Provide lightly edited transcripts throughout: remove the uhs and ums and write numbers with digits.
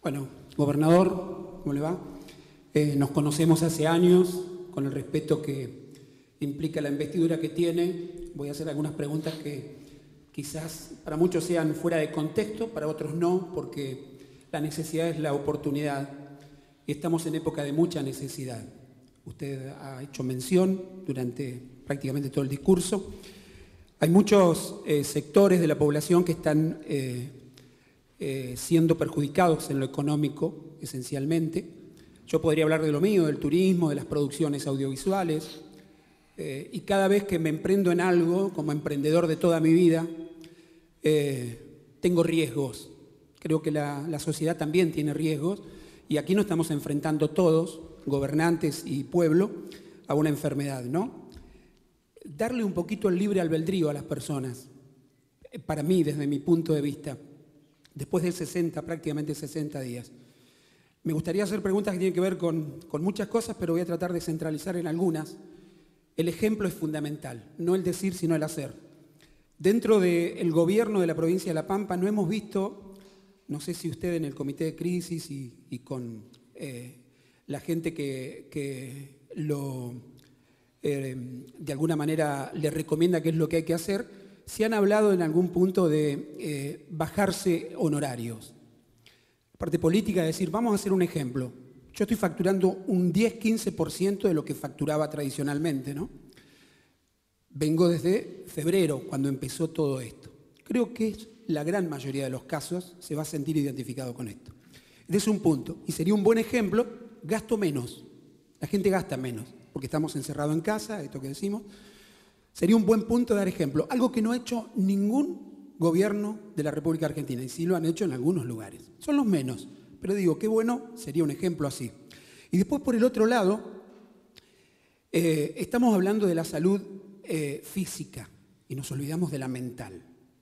Bueno, gobernador, ¿cómo le va? Nos conocemos hace años, con el respeto que implica la investidura que tiene. Voy a hacer algunas preguntas que quizás para muchos sean fuera de contexto, para otros no, porque la necesidad es la oportunidad. Y estamos en época de mucha necesidad. Usted ha hecho mención durante prácticamente todo el discurso. Hay muchos sectores de la población que están siendo perjudicados en lo económico, esencialmente. Yo podría hablar de lo mío, del turismo, de las producciones audiovisuales, y cada vez que me emprendo en algo, como emprendedor de toda mi vida, tengo riesgos. Creo que la sociedad también tiene riesgos, y aquí nos estamos enfrentando todos, gobernantes y pueblo, a una enfermedad, ¿no? Darle un poquito el libre albedrío a las personas, para mí, desde mi punto de vista, después de prácticamente 60 días. Me gustaría hacer preguntas que tienen que ver con muchas cosas, pero voy a tratar de centralizar en algunas. El ejemplo es fundamental, no el decir, sino el hacer. Dentro del gobierno de la provincia de La Pampa no hemos visto, no sé si usted en el comité de crisis y con la gente que de alguna manera le recomienda qué es lo que hay que hacer, se han hablado en algún punto de bajarse honorarios. La parte política es decir, vamos a hacer un ejemplo. Yo estoy facturando un 10-15% de lo que facturaba tradicionalmente, ¿no? Vengo desde febrero, cuando empezó todo esto. Creo que la gran mayoría de los casos se va a sentir identificado con esto. Ese es un punto. Y sería un buen ejemplo, gasto menos. La gente gasta menos, porque estamos encerrados en casa, esto que decimos. Sería un buen punto de dar ejemplo. Algo que no ha hecho ningún gobierno de la República Argentina, y sí lo han hecho en algunos lugares. Son los menos, pero digo, qué bueno sería un ejemplo así. Y después, por el otro lado, estamos hablando de la salud física y nos olvidamos de la mental.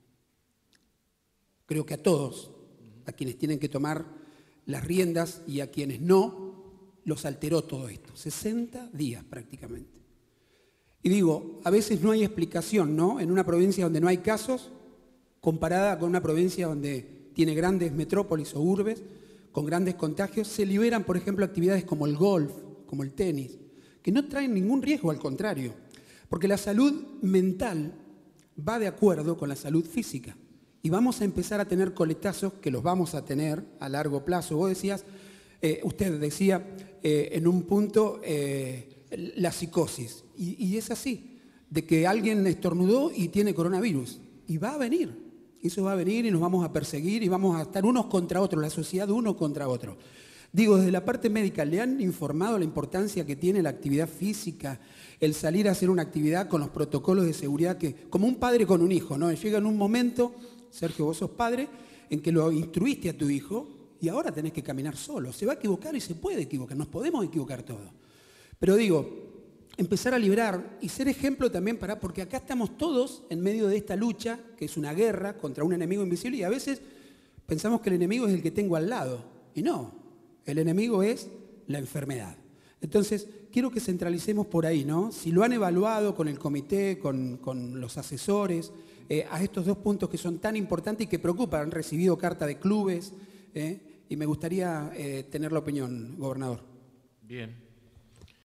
Creo que a todos, a quienes tienen que tomar las riendas y a quienes no, los alteró todo esto. 60 días prácticamente. Y digo, a veces no hay explicación, ¿no? En una provincia donde no hay casos, comparada con una provincia donde tiene grandes metrópolis o urbes, con grandes contagios, se liberan, por ejemplo, actividades como el golf, como el tenis, que no traen ningún riesgo, al contrario. Porque la salud mental va de acuerdo con la salud física. Y vamos a empezar a tener coletazos, que los vamos a tener a largo plazo. Vos decías, usted decía en un punto la psicosis. Y es así, de que alguien estornudó y tiene coronavirus. Y va a venir. Eso va a venir y nos vamos a perseguir y vamos a estar unos contra otros, la sociedad uno contra otro. Digo, desde la parte médica, ¿le han informado la importancia que tiene la actividad física, el salir a hacer una actividad con los protocolos de seguridad, que como un padre con un hijo, ¿no? Llega en un momento, Sergio, vos sos padre, en que lo instruiste a tu hijo y ahora tenés que caminar solo. Se va a equivocar y se puede equivocar, nos podemos equivocar todos. Pero digo, empezar a librar y ser ejemplo también porque acá estamos todos en medio de esta lucha, que es una guerra contra un enemigo invisible, y a veces pensamos que el enemigo es el que tengo al lado. Y no, el enemigo es la enfermedad. Entonces, quiero que centralicemos por ahí, ¿no? Si lo han evaluado con el comité, con los asesores, a estos dos puntos que son tan importantes y que preocupan. Han recibido carta de clubes, y me gustaría tener la opinión, gobernador. Bien.